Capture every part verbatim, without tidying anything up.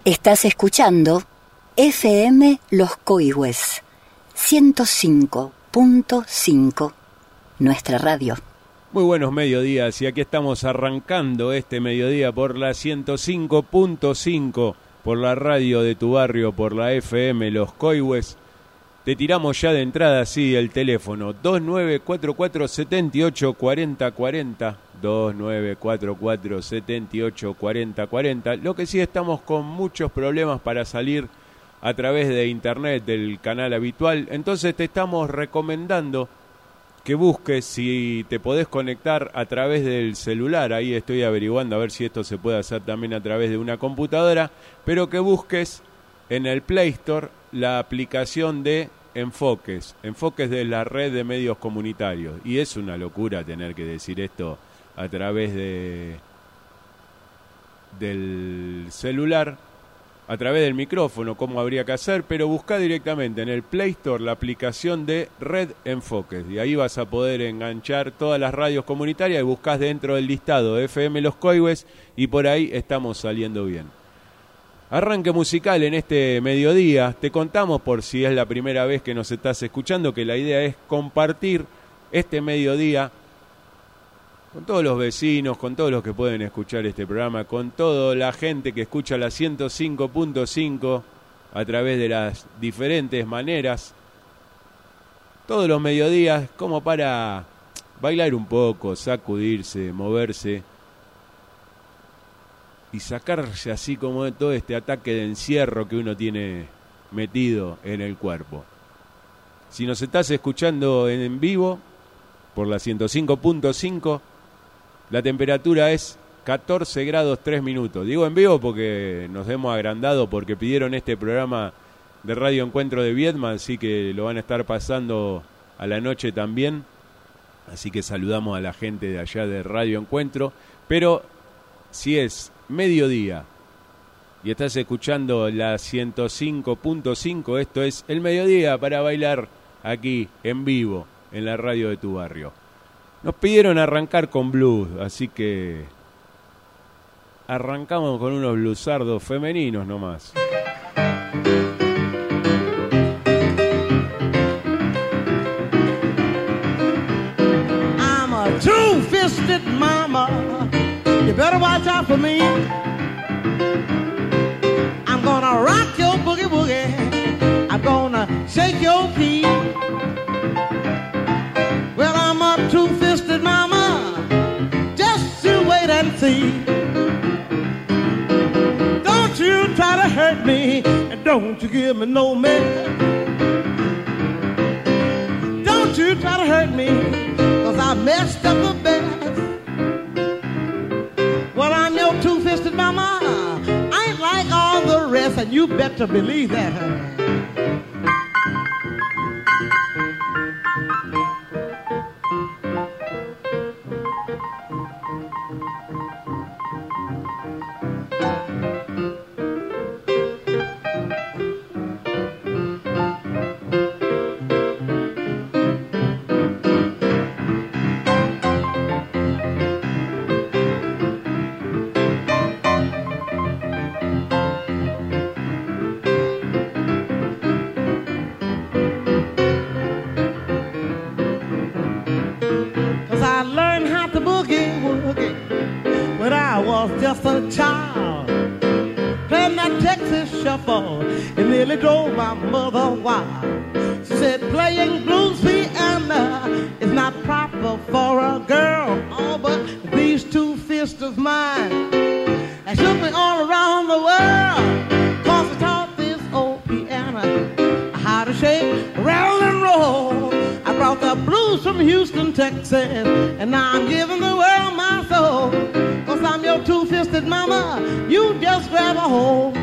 Estás escuchando F M Los Coihues, ciento cinco punto cinco, nuestra radio. Muy buenos mediodías y aquí estamos arrancando este mediodía por la ciento cinco punto cinco, por la radio de tu barrio, por la F M Los Coihues. Te tiramos ya de entrada, sí, el teléfono dos nueve cuatro cuatro, siete ocho cuatro cero cuatro cero, dos nueve cuatro cuatro, siete ocho cuatro cero cuatro cero. Lo que sí, estamos con muchos problemas para salir a través de internet, del canal habitual, entonces te estamos recomendando que busques si te podés conectar a través del celular. Ahí estoy averiguando a ver si esto se puede hacer también a través de una computadora, pero que busques en el Play Store la aplicación de Enfoques, Enfoques de la red de medios comunitarios. Y es una locura tener que decir esto a través de del celular, a través del micrófono, como habría que hacer, pero busca directamente en el Play Store la aplicación de Red Enfoques, y ahí vas a poder enganchar todas las radios comunitarias y buscas dentro del listado de F M Los Coihues y por ahí estamos saliendo bien. Arranque musical en este mediodía. Te contamos, por si es la primera vez que nos estás escuchando, que la idea es compartir este mediodía con todos los vecinos, con todos los que pueden escuchar este programa, con toda la gente que escucha la ciento cinco punto cinco a través de las diferentes maneras. Todos los mediodías como para bailar un poco, sacudirse, moverse y sacarse así como de todo este ataque de encierro que uno tiene metido en el cuerpo. Si nos estás escuchando en vivo por la ciento cinco punto cinco, la temperatura es catorce grados tres minutos. Digo en vivo porque nos hemos agrandado, porque pidieron este programa de Radio Encuentro de Viedma, así que lo van a estar pasando a la noche también. Así que saludamos a la gente de allá de Radio Encuentro. Pero si es mediodía y estás escuchando la ciento cinco punto cinco, esto es el mediodía para bailar aquí en vivo en la radio de tu barrio. Nos pidieron arrancar con blues, así que arrancamos con unos bluesardos femeninos nomás. I'm a two-fisted mama. You better watch out for me. I'm gonna rock your boogie woogie. I'm gonna shake your feet. Well, I'm a two-fisted mama. Just you wait and see. Don't you try to hurt me, and don't you give me no man. Don't you try to hurt me, 'cause I messed up the best. Well, I'm your two-fisted mama. I ain't like all the rest, and you better believe that. Just a child playing that Texas shuffle, it nearly drove my mother wild. She said playing blues piano is not proper for a girl. Oh, but these two fists of mine, they shook me all around the world, 'cause I taught this old piano how to shake, rattle and roll. I brought the blues from Houston, Texas, and now I'm giving the world my soul. 'Cause I'm your two-fisted mama, you just grab a hold.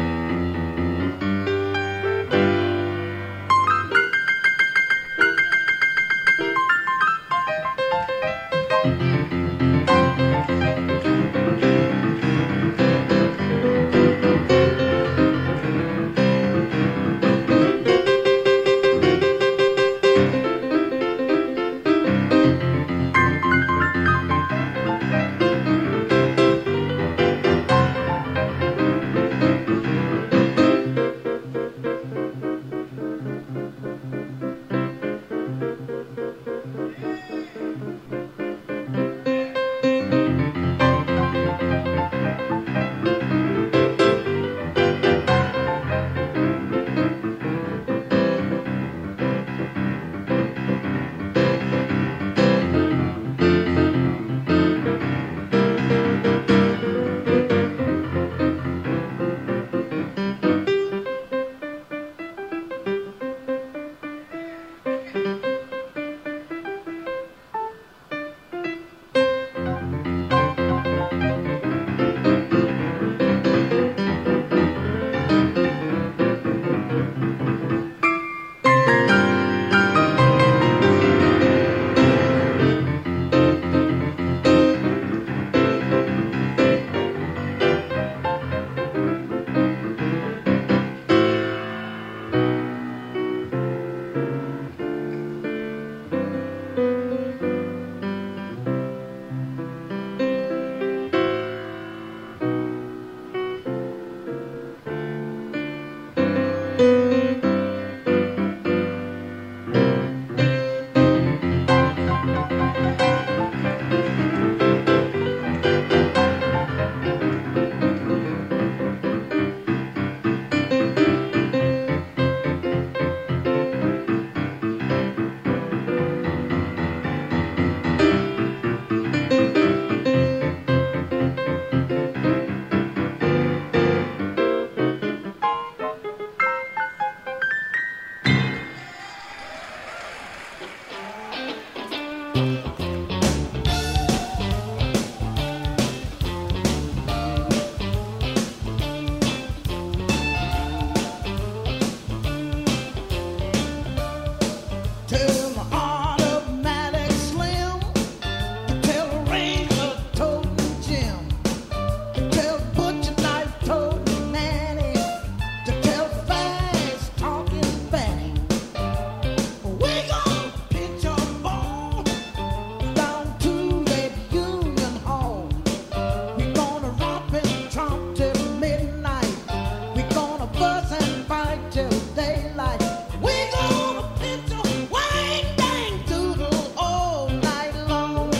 fuss and fight till daylight. We gonna pitch a wang dang doodle all night long.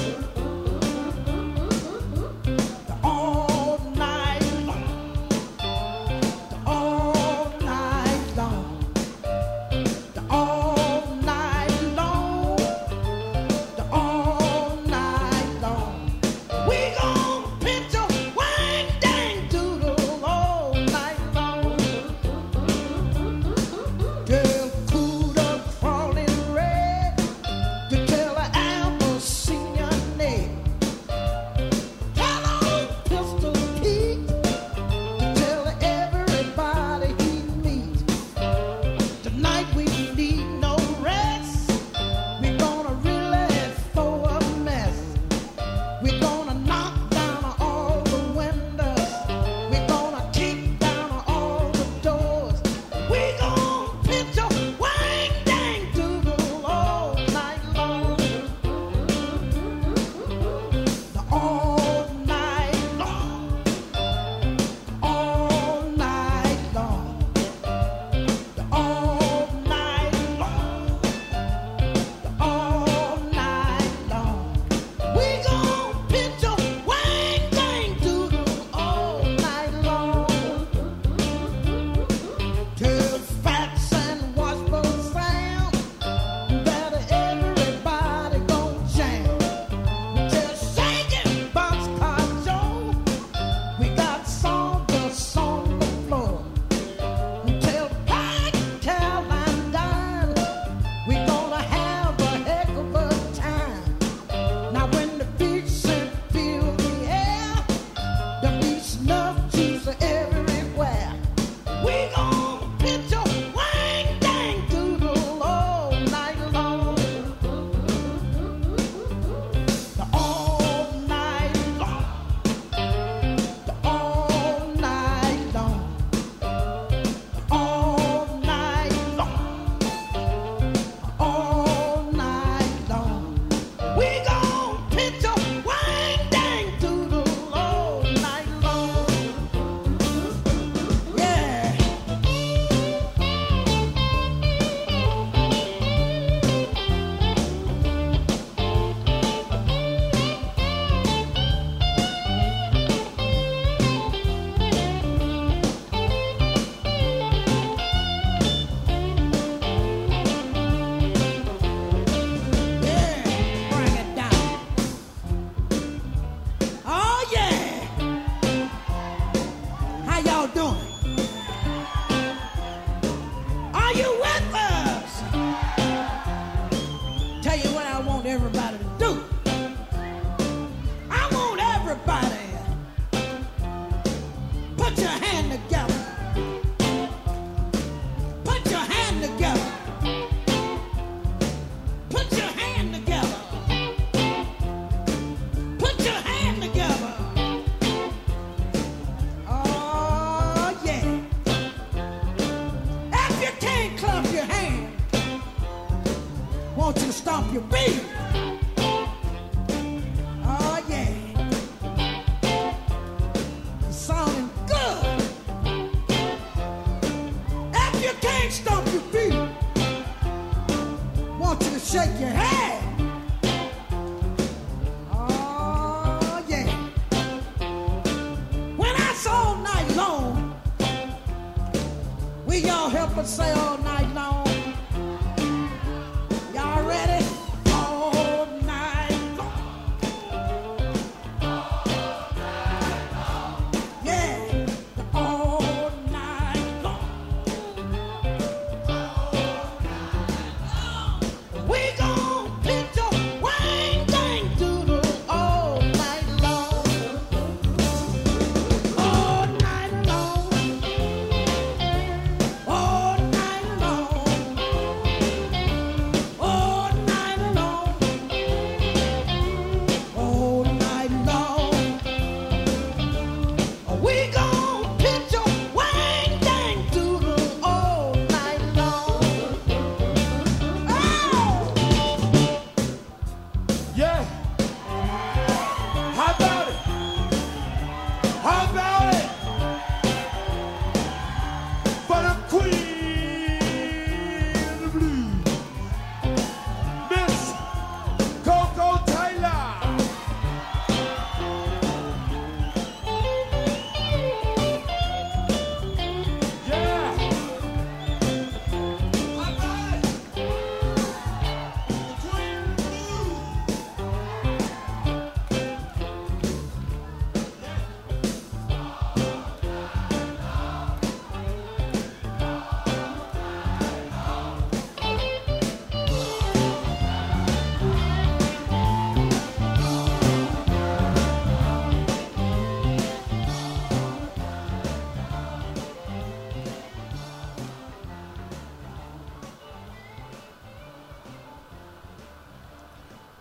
All night long. All night long. All night long. All night long. We gonna pitch a wang dang doodle all night long. Till Cooter crawling red, to tell the apple sing your name. Tell on Pistol Pete, to tell everybody he meets. Tonight we need no rest. We gonna really throw a mess. We gonna knock down all the windows. We gonna kick down all the doors. We gonna pitch a wang dang doodle all night long. The all night long. All night long. The all night long. The all night long. We gon' pitch a wang dang doodle all night long. Till Fats and Washburn sound, that everybody gon' jam. Till Shakin' Boxcar Joe, we got sawdust on the floor. Until Black Caroline dine, we gonna have a heck of a time. Now when the beats and fill the air, the beat snuff juice everywhere. We gon' pitch a wang dang doodle all night long. The all night long. The all night long. All night long. All night long. We gon' pitch a wang dang doodle all night long. Yeah. Yeah, bring it down. Oh yeah. How y'all doing? Are you with us? Tell you what I want everybody to do. I want everybody put your hand together. Put your hand together. Put your hand together. Put your hand together. Oh yeah. If you can't clap your hand, want you to stomp your feet. Oh yeah. It's sounding good. If you can't stomp your feet, want you to shake your head. Oh yeah. When I say all night long, we y'all help us say all night long. Y'all ready? All night long. Yeah. All night long. We gon' pitch a wang dang doodle all night long. All night long. All night long.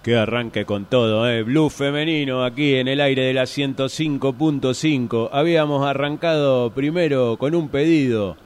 Que arranque con todo, ¿eh? Blues femenino aquí en el aire de la ciento cinco punto cinco. Habíamos arrancado primero con un pedido.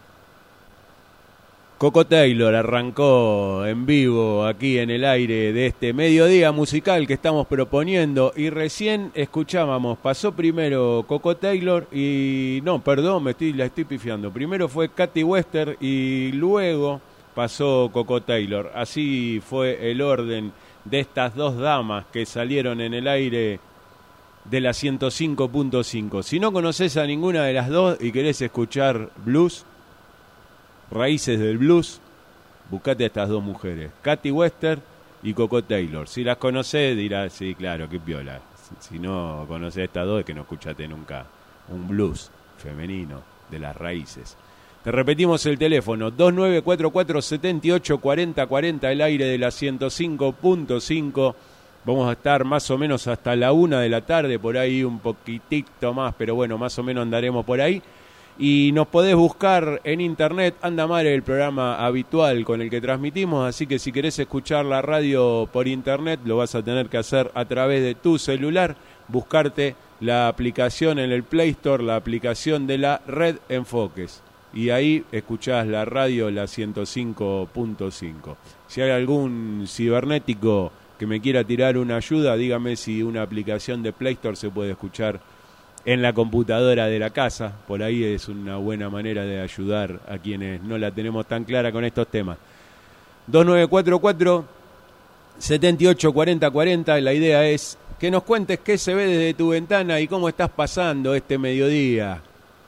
Coco Taylor arrancó en vivo aquí en el aire de este mediodía musical que estamos proponiendo. Y recién escuchábamos, pasó primero Coco Taylor y... No, perdón, me estoy, la estoy pifiando. Primero fue Katy Wester y luego pasó Coco Taylor. Así fue el orden de estas dos damas que salieron en el aire de la ciento cinco punto cinco. Si no conoces a ninguna de las dos y querés escuchar blues, raíces del blues, buscate a estas dos mujeres, Katy Wester y Coco Taylor. Si las conocés dirás, sí, claro, qué piola. Si no conocés a estas dos es que no escuchaste nunca un blues femenino de las raíces. Te repetimos el teléfono, dos nueve cuatro cuatro, siete ocho cuatro cero cuatro cero, el aire de la ciento cinco punto cinco. Vamos a estar más o menos hasta la una de la tarde, por ahí un poquitito más, pero bueno, más o menos andaremos por ahí. Y nos podés buscar en internet, Andamare, el programa habitual con el que transmitimos, así que si querés escuchar la radio por internet, lo vas a tener que hacer a través de tu celular, buscarte la aplicación en el Play Store, la aplicación de la Red Enfoques. Y ahí escuchás la radio, la ciento cinco punto cinco. Si hay algún cibernético que me quiera tirar una ayuda, dígame si una aplicación de Play Store se puede escuchar en la computadora de la casa. Por ahí es una buena manera de ayudar a quienes no la tenemos tan clara con estos temas. dos nueve cuatro cuatro, siete ocho cuatro cero cuatro cero. La idea es que nos cuentes qué se ve desde tu ventana y cómo estás pasando este mediodía.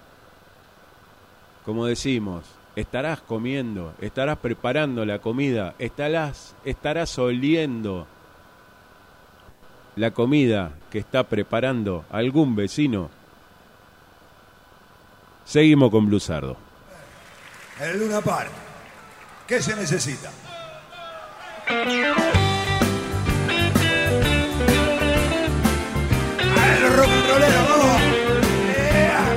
Como decimos, estarás comiendo, estarás preparando la comida, estarás, estarás oliendo la comida que está preparando algún vecino. Seguimos con Bluesardo. El Luna Park, ¿qué se necesita? El rock and rollero, vamos. Yeah.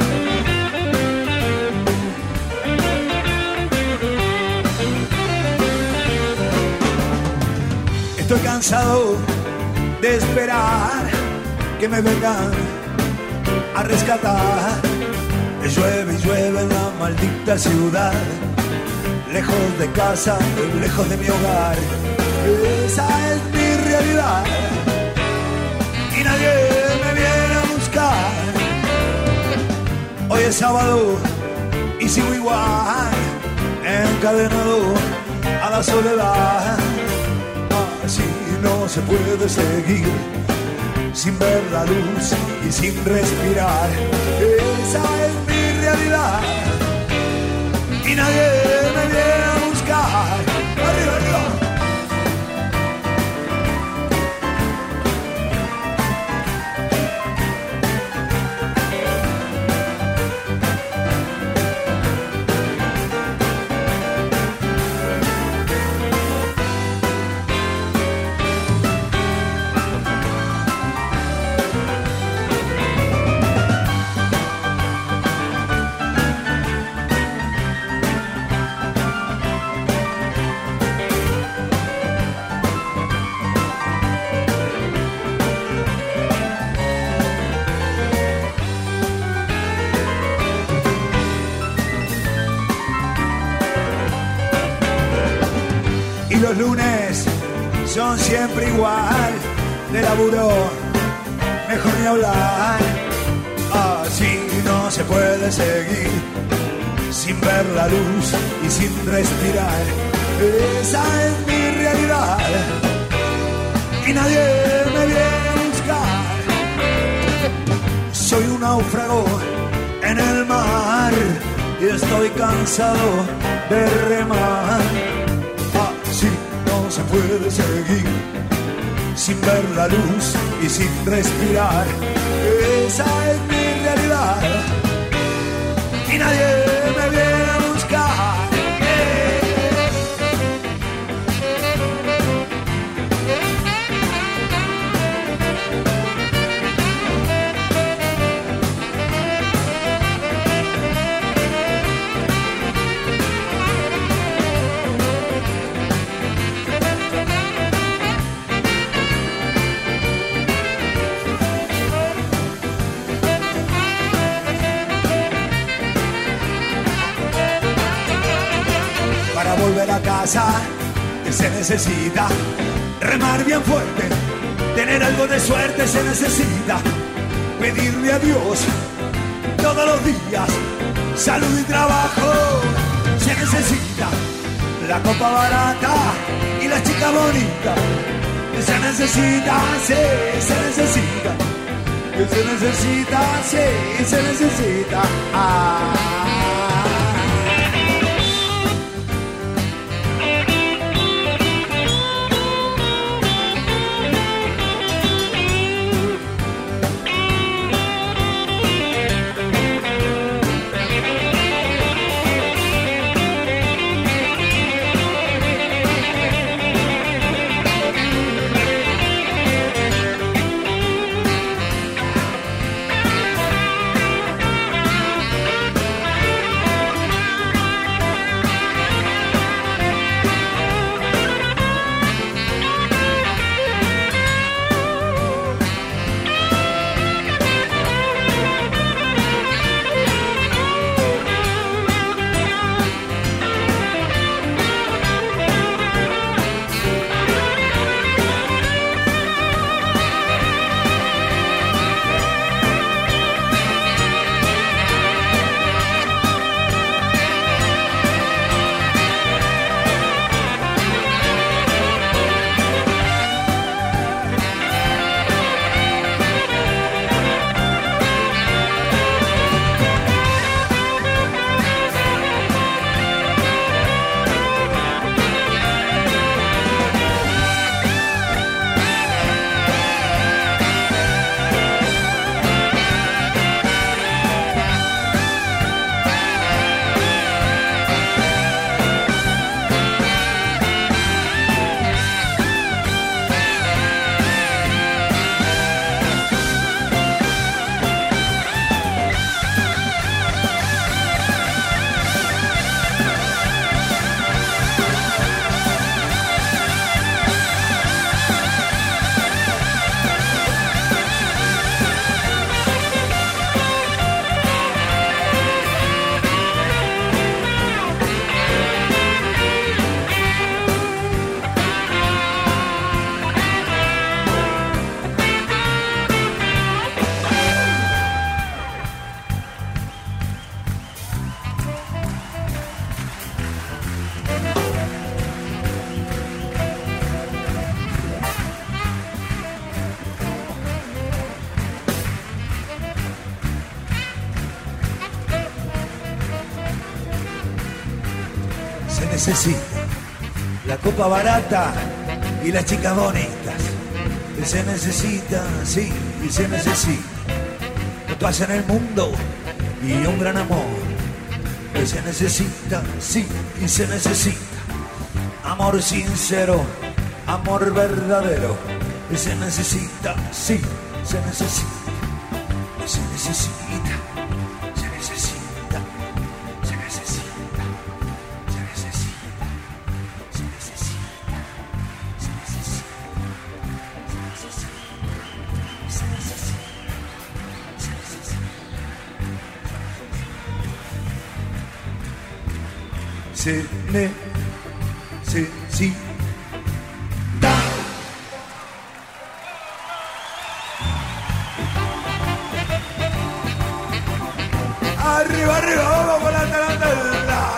Estoy cansado de esperar que me vengan a rescatar. Llueve y llueve en la maldita ciudad, lejos de casa, lejos de mi hogar. Esa es mi realidad y nadie me viene a buscar. Hoy es sábado y sigo igual, encadenado a la soledad. Así no se puede seguir, sin ver la luz y sin respirar. Esa es mi realidad y nadie me viene a buscar. Arriba, arriba. Los lunes son siempre igual, de laburo mejor ni hablar. Así no se puede seguir, sin ver la luz y sin respirar. Esa es mi realidad y nadie me viene a buscar. Soy un náufrago en el mar y estoy cansado de remar. Así no se puede seguir, sin ver la luz y sin respirar. Esa es mi realidad y nadie me viene a buscar. para volver a casa que se necesita remar bien fuerte, tener algo de suerte se necesita, pedirle a Dios todos los días salud y trabajo, se necesita la copa barata y la chica bonita, se necesita, sí, se necesita, se necesita, sí, se necesita. Ah. Necesita la copa barata y las chicas bonitas, que se necesita, sí, y se necesita paz en el mundo y un gran amor, que se necesita, sí, y se necesita amor sincero, amor verdadero, que se necesita, sí, se necesita, que se necesita. Se necesita. Arriba, arriba, vamos con la tarantela.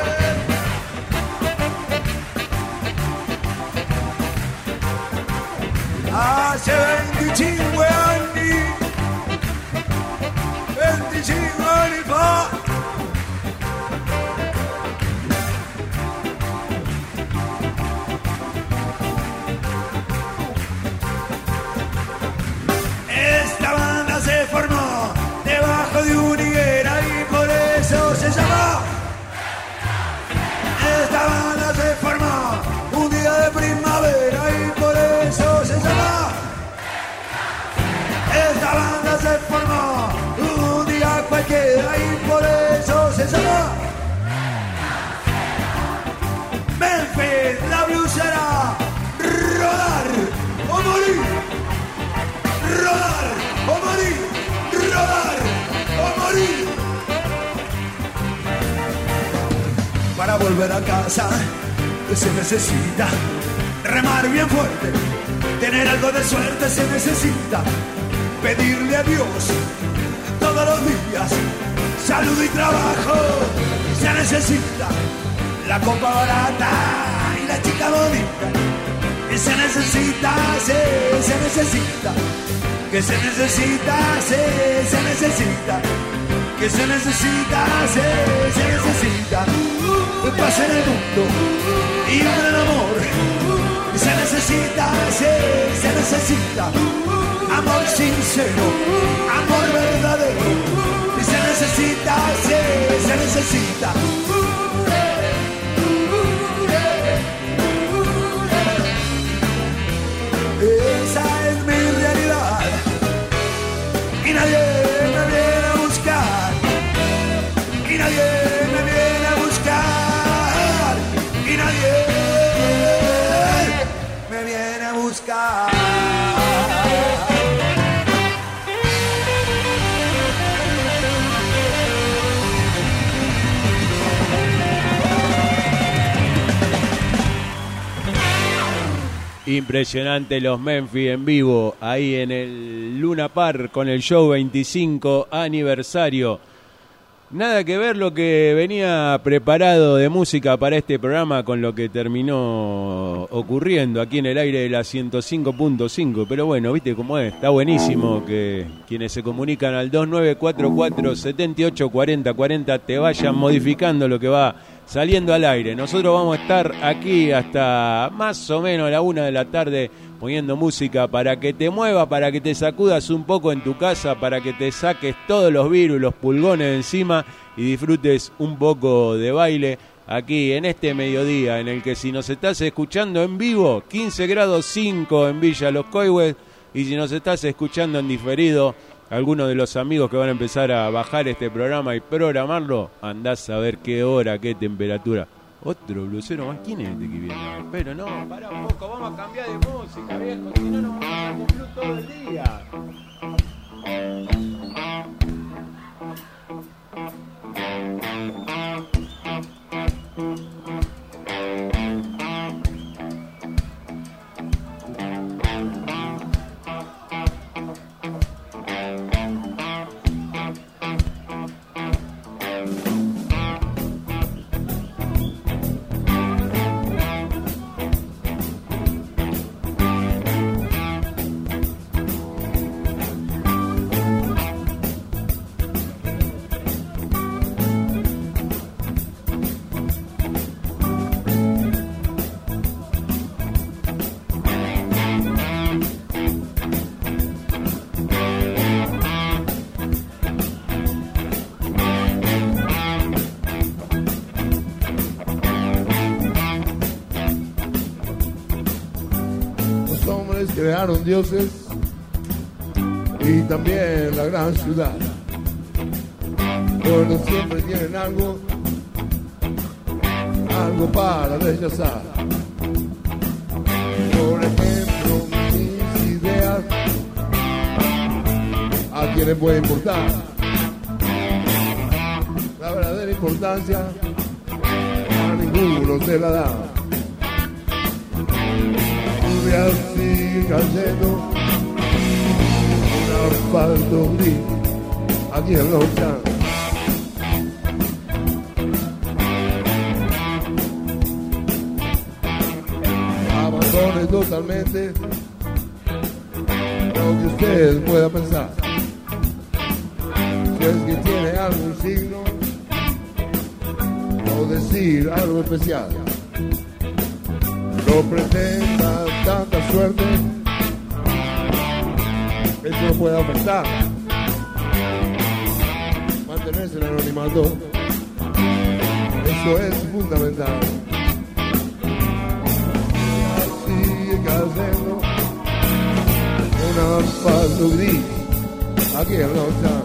Hace veinticinco anni, venticinque anni fa. para volver a casa, que se necesita remar bien fuerte, tener algo de suerte, se necesita pedirle a Dios todos los días salud y trabajo, se necesita la copa barata y la chica bonita, y se necesita, se, se necesita, que se necesita, se, se necesita, que se necesita, se, se necesita, paz en el mundo y un gran amor, se necesita, se, se necesita, amor sincero, amor verdadero, se necesita, se, se necesita. Esa es mi realidad y nadie me viene a buscar, y nadie me viene a buscar, y nadie me viene a buscar. Impresionante los Memphis en vivo, ahí en el Luna Park con el show veinticinco aniversario. Nada que ver lo que venía preparado de música para este programa con lo que terminó ocurriendo aquí en el aire de la ciento cinco punto cinco. Pero bueno, viste cómo es, está buenísimo que quienes se comunican al dos nueve cuatro cuatro, siete ocho cuatro cero cuatro cero te vayan modificando lo que va saliendo al aire. Nosotros vamos a estar aquí hasta más o menos a la una de la tarde poniendo música para que te mueva, para que te sacudas un poco en tu casa, para que te saques todos los virus, los pulgones de encima y disfrutes un poco de baile aquí en este mediodía, en el que si nos estás escuchando en vivo, quince grados cinco en Villa Los Coihues, y si nos estás escuchando en diferido, algunos de los amigos que van a empezar a bajar este programa y programarlo, andás a ver qué hora, qué temperatura. Otro blusero más, ¿quién es este que viene? Pero no, pará un poco, vamos a cambiar de música, viejo, si no nos vamos a estar con blues todo el día. Crearon dioses y también la gran ciudad, pero siempre tienen algo, algo para rechazar. Por ejemplo, mis ideas, ¿a quién le puede importar? La verdadera importancia a ninguno se la da. Así cayendo un asfalto gris aquí en Los Llanos. Abandone totalmente lo que usted pueda pensar. Si es que tiene algún signo o decir algo especial. No pretenda tanta suerte, eso no puede afectar. Mantenerse en el anonimato, eso es fundamental. Sigue cayendo un asfalto gris aquí en Los Llanos.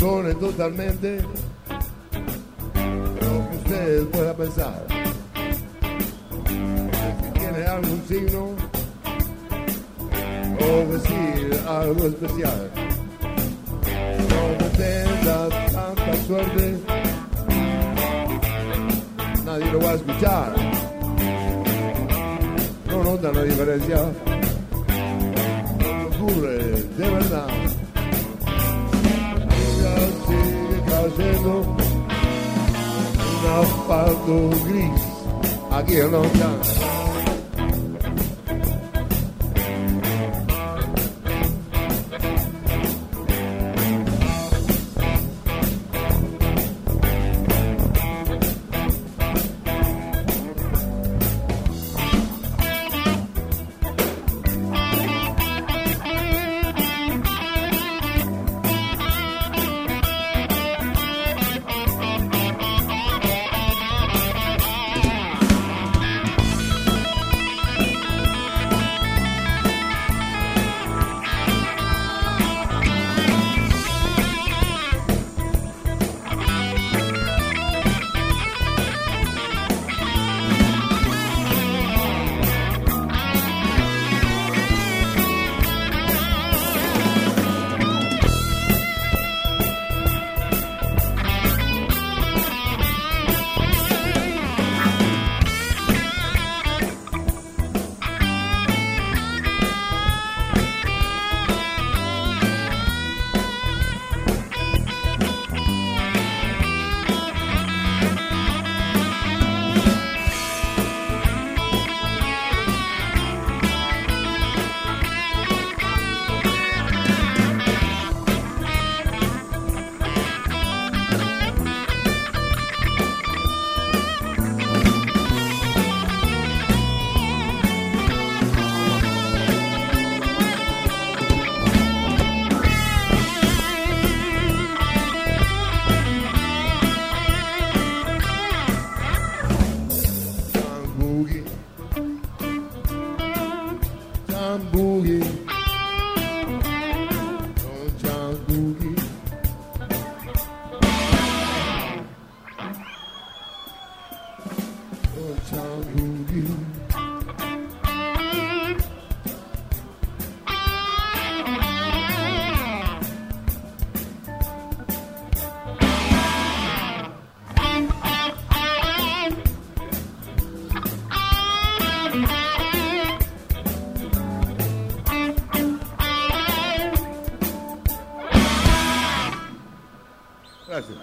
perdone totalmente lo que usted pueda pensar. Si tiene algún signo o decir algo especial, no pretenda tanta suerte, nadie lo va a escuchar. No nota la diferencia, no ocurre de verdad. Ella sigue cayendo un asfalto gris aquí en Long Island. Gracias.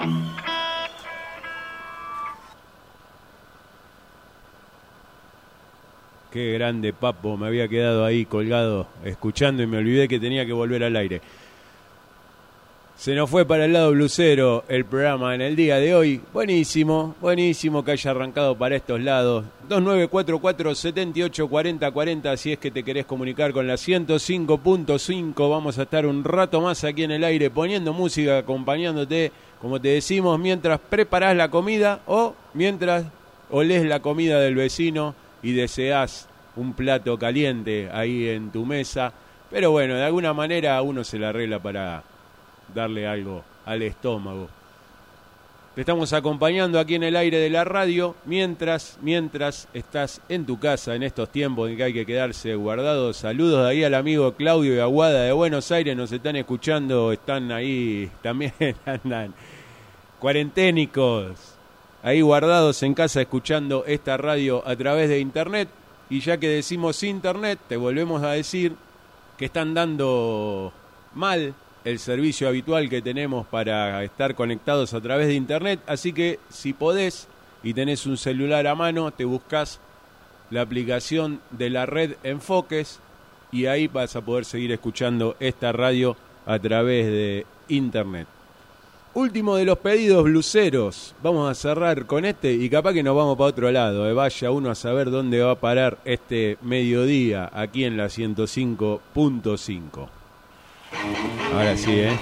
Qué grande, Papo. Me había quedado ahí colgado escuchando y me olvidé que tenía que volver al aire. Se nos fue para el lado blusero el programa en el día de hoy. Buenísimo, buenísimo que haya arrancado para estos lados. dos nueve cuatro cuatro, siete ocho, cuatro cero cuatro cero si es que te querés comunicar con la ciento cinco punto cinco. Vamos a estar un rato más aquí en el aire poniendo música, acompañándote, como te decimos, mientras preparás la comida o mientras olés la comida del vecino y deseás un plato caliente ahí en tu mesa. Pero bueno, de alguna manera uno se la arregla para darle algo al estómago. Te estamos acompañando aquí en el aire de la radio mientras, mientras estás en tu casa en estos tiempos en que hay que quedarse guardado. Saludos de ahí al amigo Claudio y Aguada de Buenos Aires, nos están escuchando, están ahí también, andan cuarenténicos, ahí guardados en casa escuchando esta radio a través de internet. Y ya que decimos internet, te volvemos a decir que están dando mal el servicio habitual que tenemos para estar conectados a través de internet, así que si podés y tenés un celular a mano, te buscás la aplicación de la red Enfoques y ahí vas a poder seguir escuchando esta radio a través de internet. Último de los pedidos bluseros, vamos a cerrar con este y capaz que nos vamos para otro lado, eh. Vaya uno a saber dónde va a parar este mediodía aquí en la ciento cinco punto cinco. Ahora sí, ¿eh?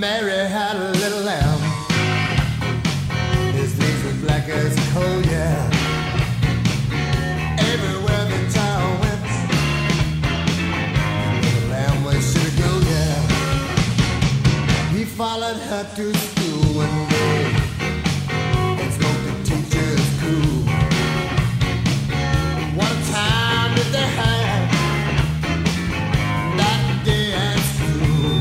Mary had a little lamb. His face was black as coal, yeah. Everywhere the child went, the lamb was sure to go, yeah. He followed her to school one day and smoked the teacher's cool. What a time did they have that day at school.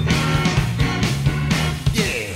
Yeah.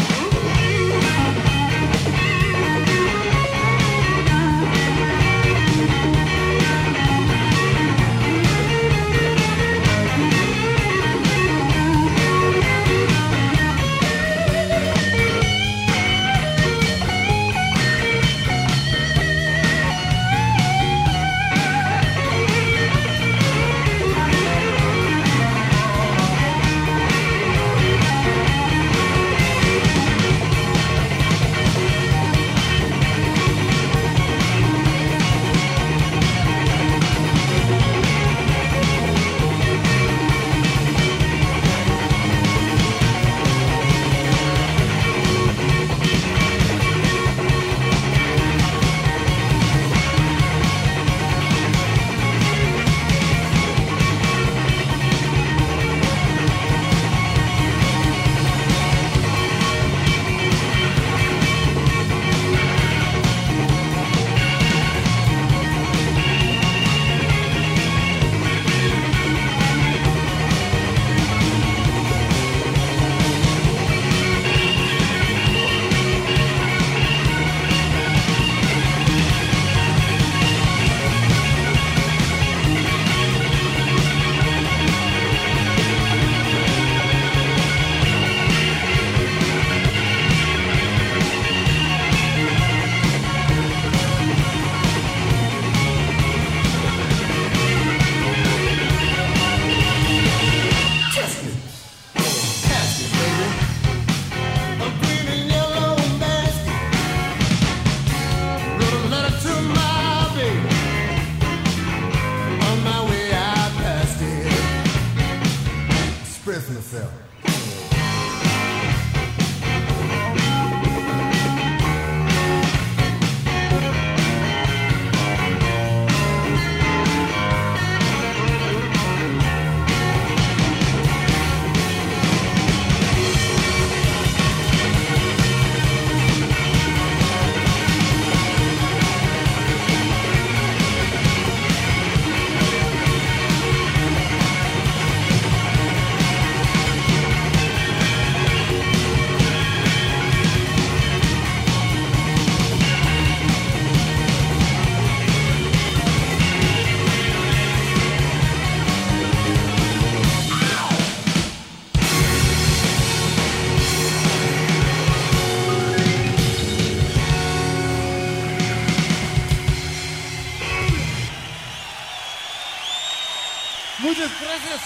Muchas gracias.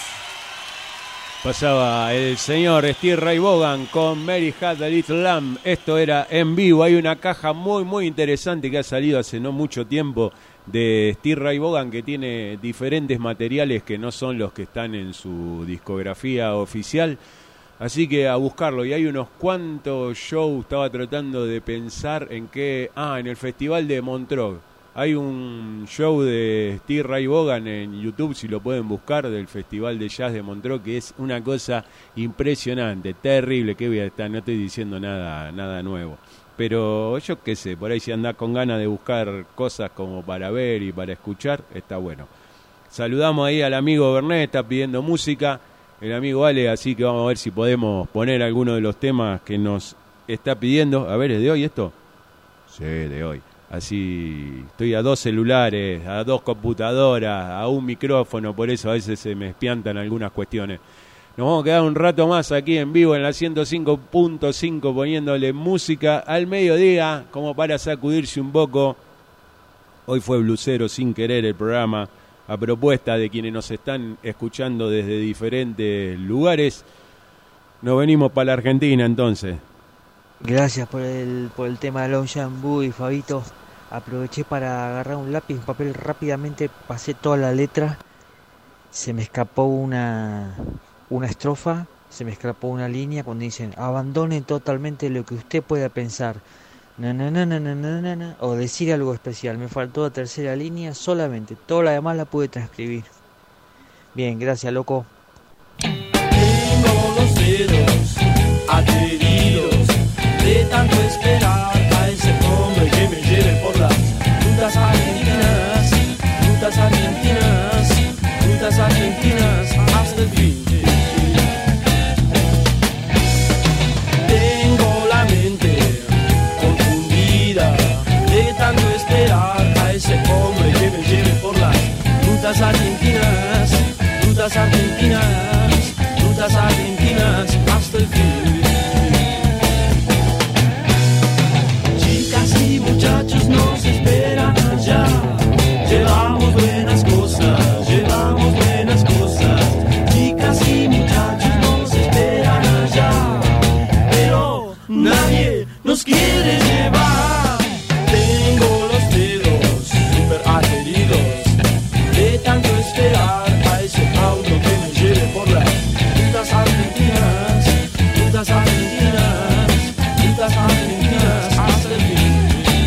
Pasaba el señor Steve Ray Vaughan con Mary Had a Little Lamb. Esto era en vivo. Hay una caja muy muy interesante que ha salido hace no mucho tiempo de Steve Ray Vaughan, que tiene diferentes materiales que no son los que están en su discografía oficial. Así que a buscarlo. Y hay unos cuantos shows. Estaba tratando de pensar en qué... Ah, en el Festival de Montreux. Hay un show de Steve Ray Vaughan en YouTube, si lo pueden buscar, del Festival de Jazz de Montreux, que es una cosa impresionante, terrible. Que voy a estar, no estoy diciendo nada, nada nuevo. Pero yo qué sé, por ahí si andás con ganas de buscar cosas como para ver y para escuchar, está bueno. Saludamos ahí al amigo Bernet, está pidiendo música, el amigo Ale, así que vamos a ver si podemos poner alguno de los temas que nos está pidiendo. A ver, ¿es de hoy esto? Sí, de hoy. Así estoy a dos celulares, a dos computadoras, a un micrófono, por eso a veces se me espiantan algunas cuestiones. Nos vamos a quedar un rato más aquí en vivo en la ciento cinco punto cinco poniéndole música al mediodía como para sacudirse un poco. Hoy fue blusero sin querer el programa, a propuesta de quienes nos están escuchando desde diferentes lugares. Nos venimos para la Argentina entonces. Gracias por el, por el tema de Long Jambu y Fabito. Aproveché para agarrar un lápiz y un papel, rápidamente pasé toda la letra. Se me escapó una, una estrofa, se me escapó una línea cuando dicen abandone totalmente lo que usted pueda pensar, na, na, na, na, na, na, na, o decir algo especial. Me faltó la tercera línea solamente, toda la demás la pude transcribir. Bien, gracias, loco. Tengo los dedos adheridos de tanto esperar a ese hombre que me lleve por las rutas argentinas, rutas argentinas, rutas argentinas hasta el fin. Tengo la mente confundida de tanto esperar a ese hombre que me lleve por las rutas argentinas, rutas argentinas, rutas argentinas hasta el fin. Chicas y muchachos nos esperan allá. Llevamos buenas cosas, llevamos buenas cosas. Chicas y muchachos nos esperan allá. Pero nadie nos quiere llevar. Tengo los dedos super adheridos de tanto esperar a ese auto que me lleve por las rutas argentinas, rutas argentinas, rutas argentinas hasta el fin.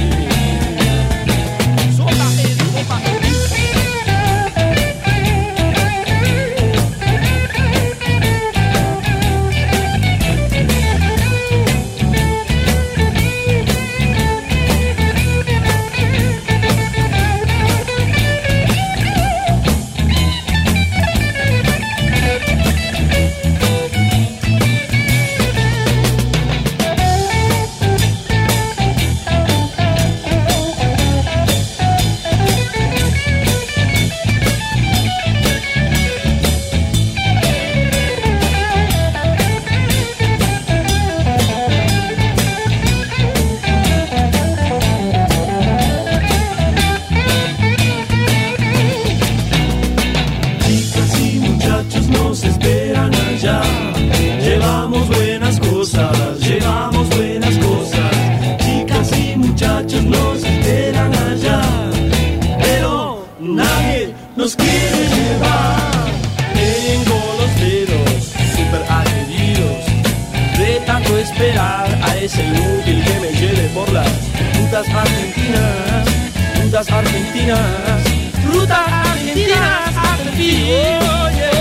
Llevamos buenas cosas, llevamos buenas cosas. Chicas y muchachos nos esperan allá. Pero nadie nos quiere llevar. Tengo los dedos super adheridos de tanto esperar a ese inútil que me lleve por las rutas argentinas, rutas argentinas, rutas argentinas hasta el fin. Oh, yeah.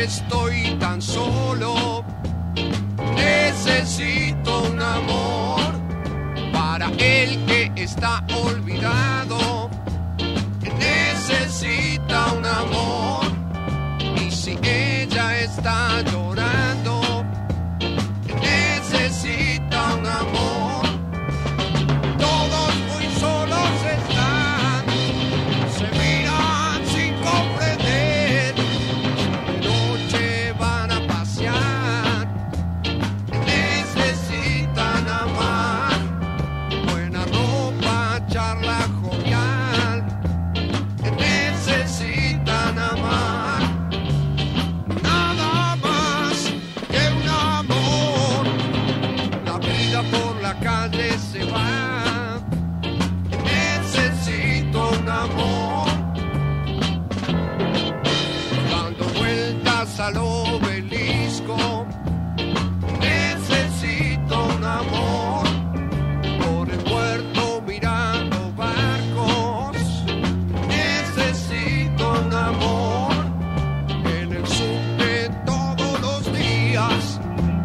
estoy tan solo. Necesito un amor para el que está olvidado. Necesita un amor, y si ella está llorando, necesita un amor. Todos muy solos están, se miran sin comprender. De noche van a pasear, necesitan amar. Buena ropa, charla jovial, necesitan amar. Nada más que un amor. La vida por la calle se va. Necesito un amor. Dando vueltas al obelisco. Necesito un amor. Por el puerto mirando barcos. Necesito un amor. En el subte todos los días.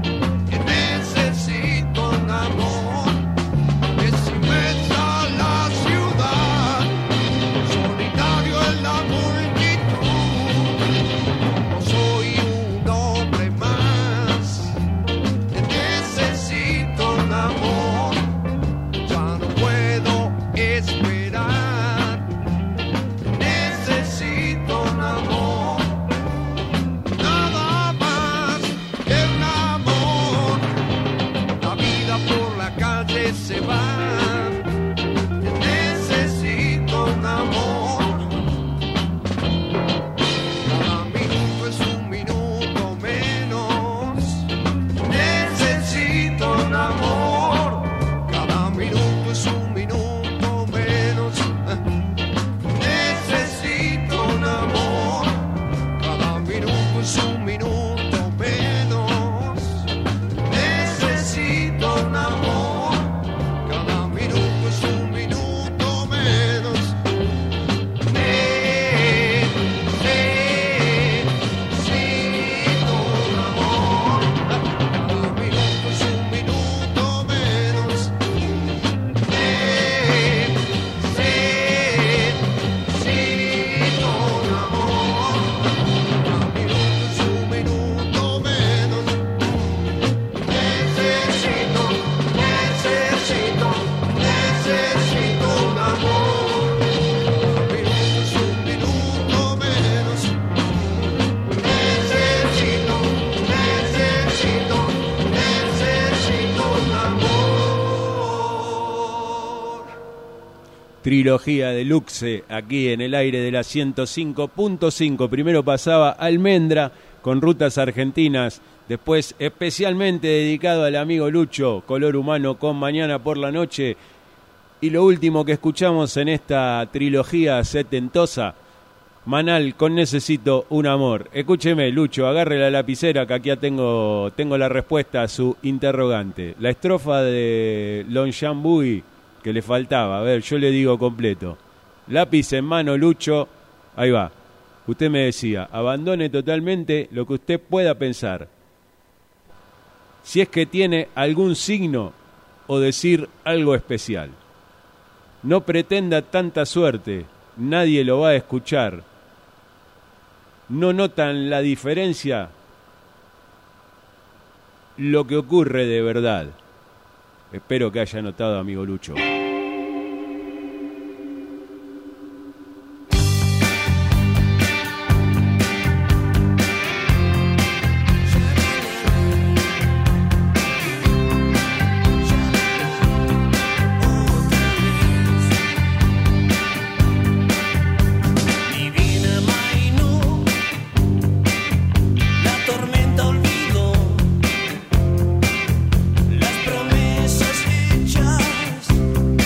Necesito un amor. Es inmensa la ciudad, solitario en la multitud. No soy un hombre más. Necesito un amor. Ya no puedo esperar. Necesito un amor. Nada más que un amor. La vida por la calle se va. Necesito un amor. Cada minuto es un minuto menos. Necesito un amor. Cada minuto es un minuto menos. Necesito un amor. Cada minuto es un minuto menos. Necesito un amor. Cada minuto es un minuto menos. Necesito un amor. Cada minuto es un minuto menos. Necesito un amor. Cada minuto es un minuto menos. Necesito, necesito, necesito un amor. Cada minuto es un minuto menos. Necesito, necesito, necesito un amor. Trilogía deluxe aquí en el aire de la ciento cinco punto cinco. Primero pasaba Almendra con Rutas Argentinas, después especialmente dedicado al amigo Lucho, Color Humano con Mañana por la Noche, y lo último que escuchamos en esta trilogía setentosa, Manal con Necesito un Amor. Escúcheme, Lucho, agarre la lapicera que aquí ya tengo, tengo la respuesta a su interrogante. La estrofa de Longchamp Boogie que le faltaba, a ver, yo le digo completo. Lápiz en mano, Lucho, ahí va. Usted me decía, abandone totalmente lo que usted pueda pensar. Si es que tiene algún signo o decir algo especial. No pretenda tanta suerte, nadie lo va a escuchar. ¿No notan la diferencia? Lo que ocurre de verdad. Espero que haya notado, amigo Lucho. Las promesas hechas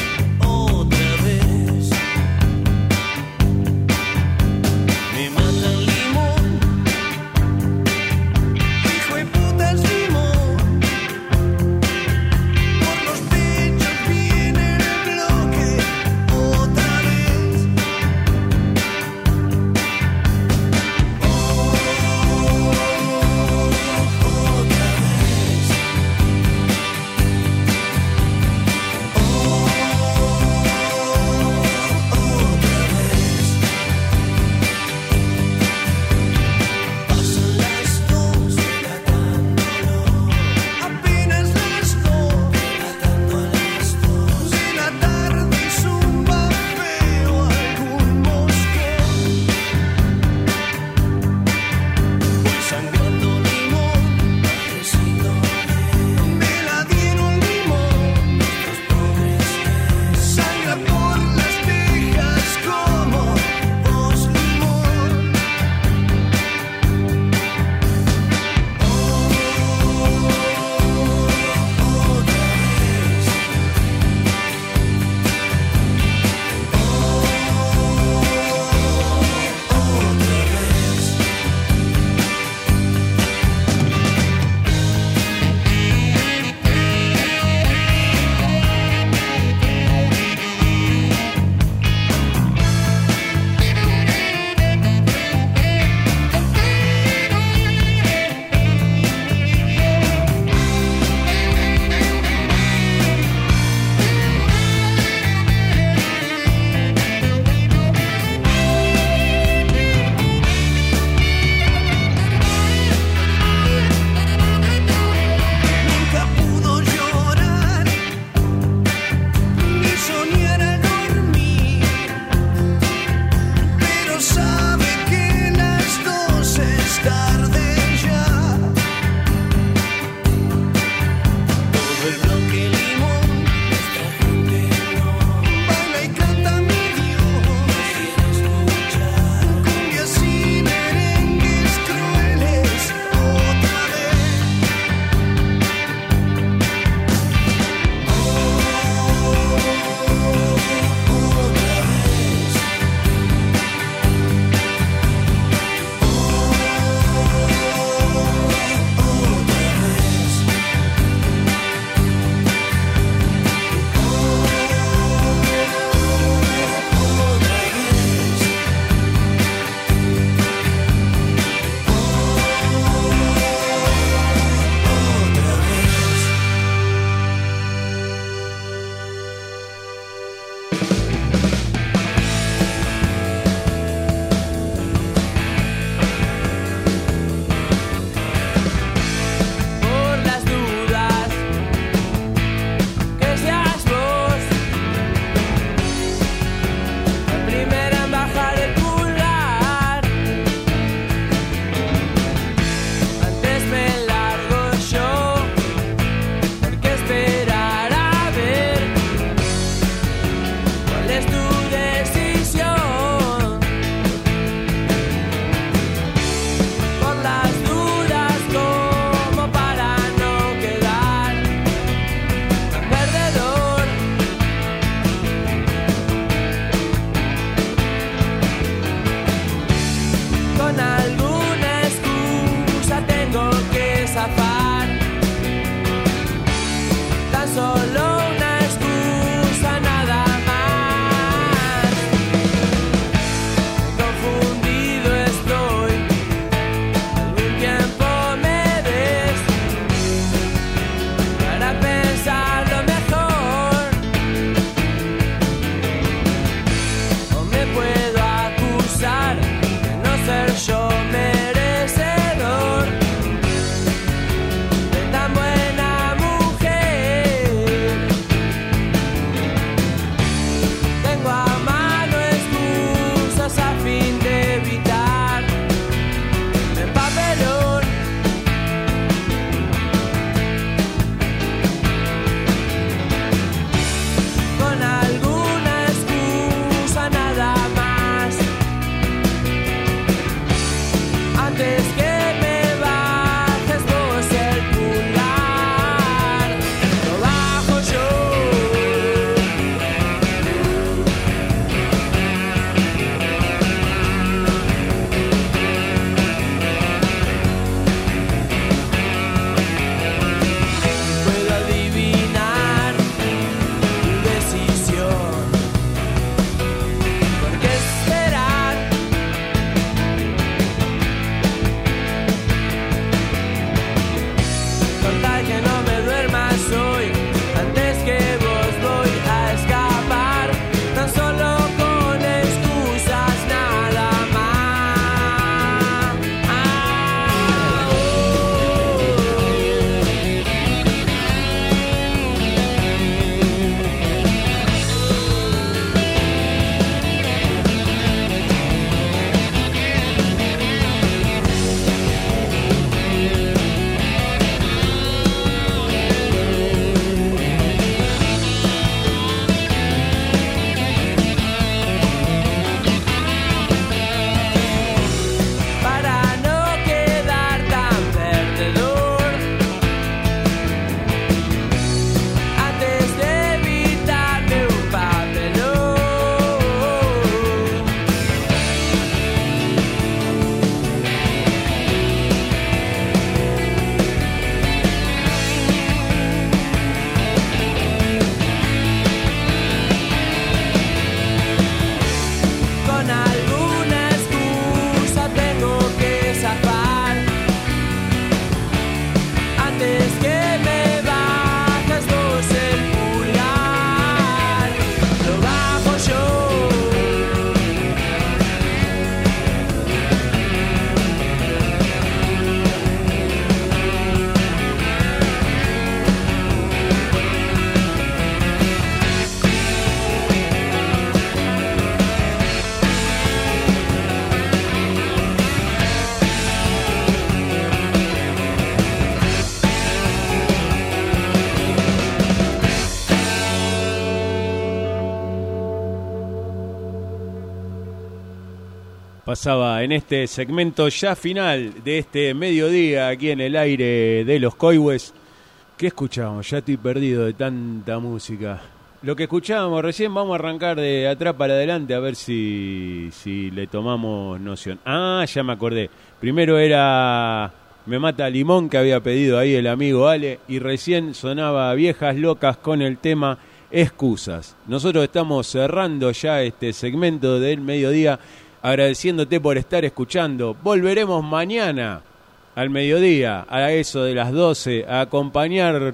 Pasaba en este segmento ya final de este mediodía aquí en el aire de los Coihues. ¿Qué escuchamos? Ya estoy perdido de tanta música. Lo que escuchábamos recién, vamos a arrancar de atrás para adelante a ver si, si le tomamos noción. Ah, ya me acordé. Primero era Me Mata Limón, que había pedido ahí el amigo Ale, y recién sonaba Viejas Locas con el tema Excusas. Nosotros estamos cerrando ya este segmento del mediodía, agradeciéndote por estar escuchando. Volveremos mañana al mediodía, a eso de las doce, a acompañar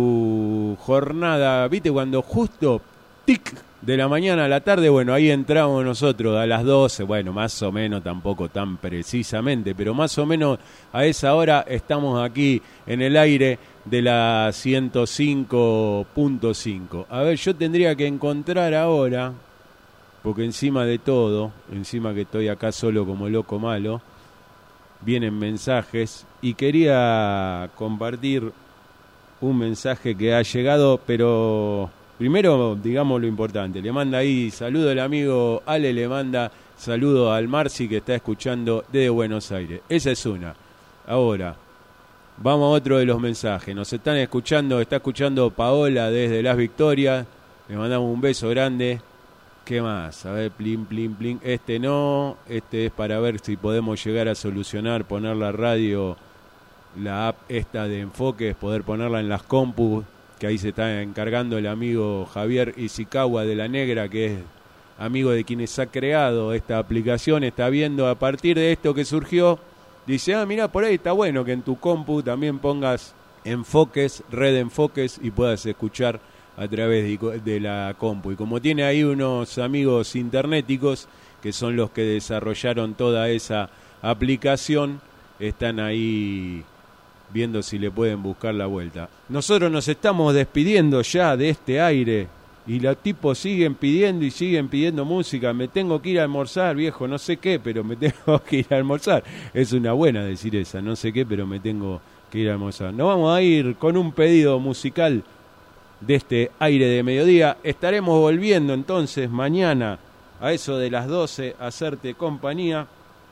tu jornada. ¿Viste cuando justo tic de la mañana a la tarde? Bueno, ahí entramos nosotros a las doce, bueno, más o menos, tampoco tan precisamente, pero más o menos a esa hora estamos aquí en el aire de la ciento cinco punto cinco. A ver, yo tendría que encontrar ahora, porque encima de todo, encima que estoy acá solo como loco malo, vienen mensajes y quería compartir un mensaje que ha llegado, pero primero digamos lo importante. Le manda ahí saludo el amigo Ale, le manda saludo al Marci que está escuchando desde Buenos Aires. Esa es una. Ahora, vamos a otro de los mensajes. Nos están escuchando, está escuchando Paola desde Las Victorias. Le mandamos un beso grande. ¿Qué más? A ver, plin, plin, plin. Este no, este es para ver si podemos llegar a solucionar, poner la radio, la app esta de enfoques, poder ponerla en las compus, que ahí se está encargando el amigo Javier Ishikawa de La Negra, que es amigo de quienes ha creado esta aplicación, está viendo a partir de esto que surgió, dice, ah, mira, por ahí está bueno que en tu compu también pongas enfoques, red de enfoques y puedas escuchar a través de, de la compu. Y como tiene ahí unos amigos internéticos que son los que desarrollaron toda esa aplicación, están ahí viendo si le pueden buscar la vuelta. Nosotros nos estamos despidiendo ya de este aire y los tipos siguen pidiendo y siguen pidiendo música. Me tengo que ir a almorzar, viejo, no sé qué, pero me tengo que ir a almorzar. Es una buena decir esa, no sé qué, pero me tengo que ir a almorzar. Nos vamos a ir con un pedido musical de este aire de mediodía. Estaremos volviendo entonces mañana a eso de las doce a hacerte compañía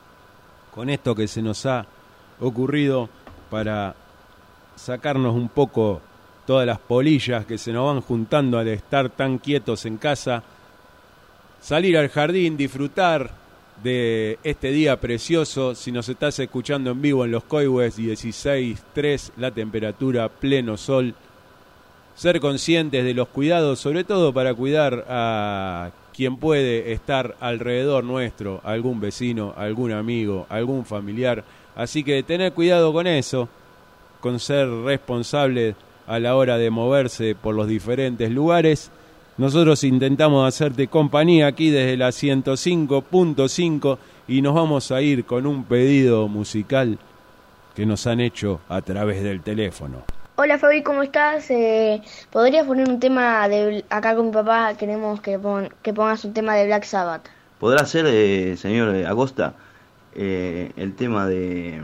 con esto que se nos ha ocurrido para sacarnos un poco todas las polillas que se nos van juntando al estar tan quietos en casa, salir al jardín, disfrutar de este día precioso. Si nos estás escuchando en vivo en Los Coihues, dieciséis tres la temperatura, pleno sol. Ser conscientes de los cuidados, sobre todo para cuidar a quien puede estar alrededor nuestro, algún vecino, algún amigo, algún familiar. Así que tener cuidado con eso, con ser responsable a la hora de moverse por los diferentes lugares. Nosotros intentamos hacerte compañía aquí desde la ciento cinco punto cinco y nos vamos a ir con un pedido musical que nos han hecho a través del teléfono. Hola Fabi, ¿cómo estás? Eh, ¿Podrías poner un tema de acá con mi papá? Queremos que, pon, que pongas un tema de Black Sabbath. ¿Podrá ser, eh, señor Agosta, eh, el tema de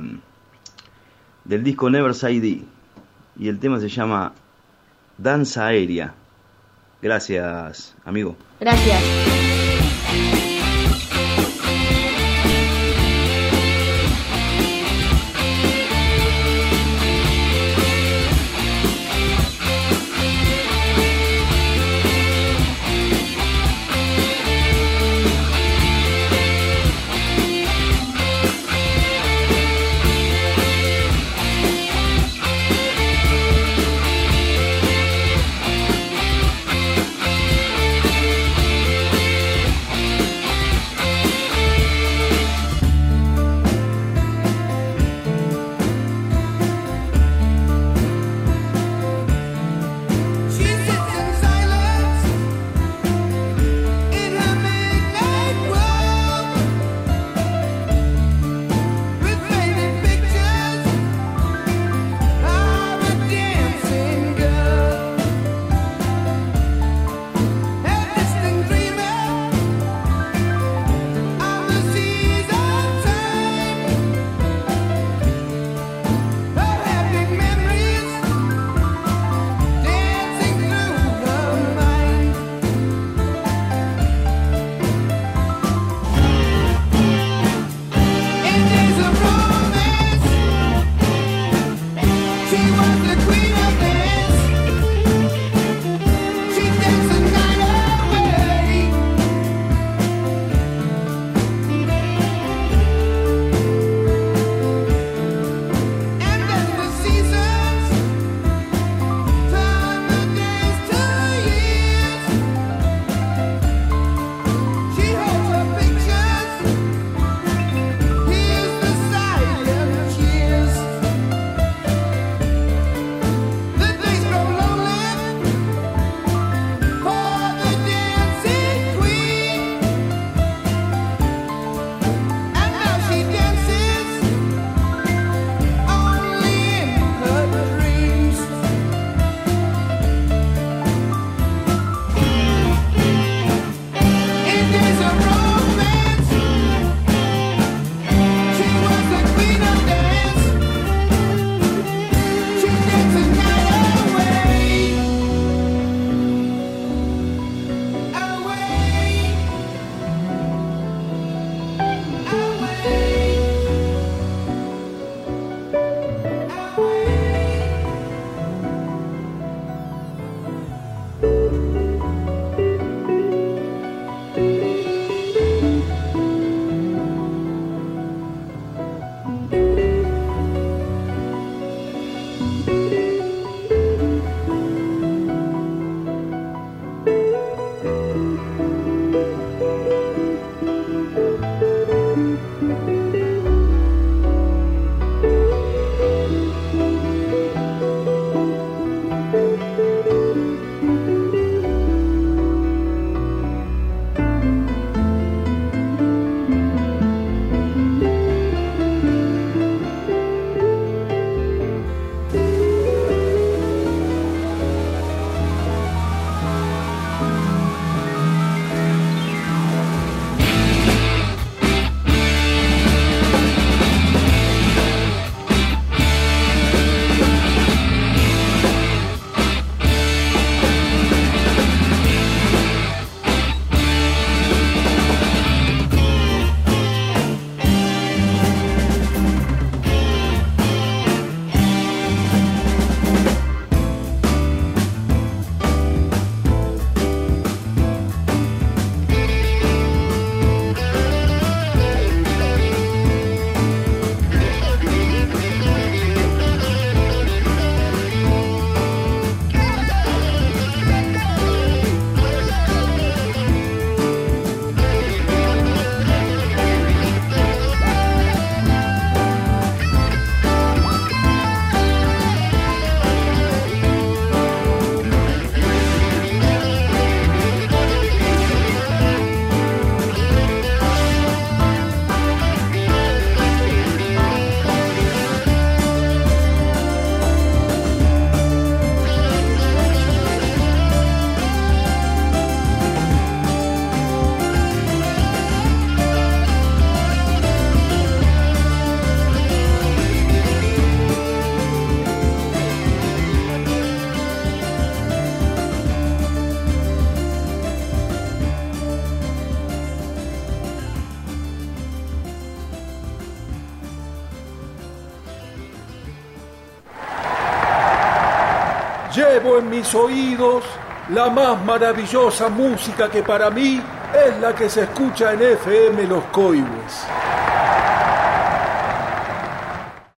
del disco Never Say Die? Y el tema se llama Danza Aérea. Gracias, amigo. Gracias. Llevo en mis oídos la más maravillosa música que para mí es la que se escucha en F M Los Coihues.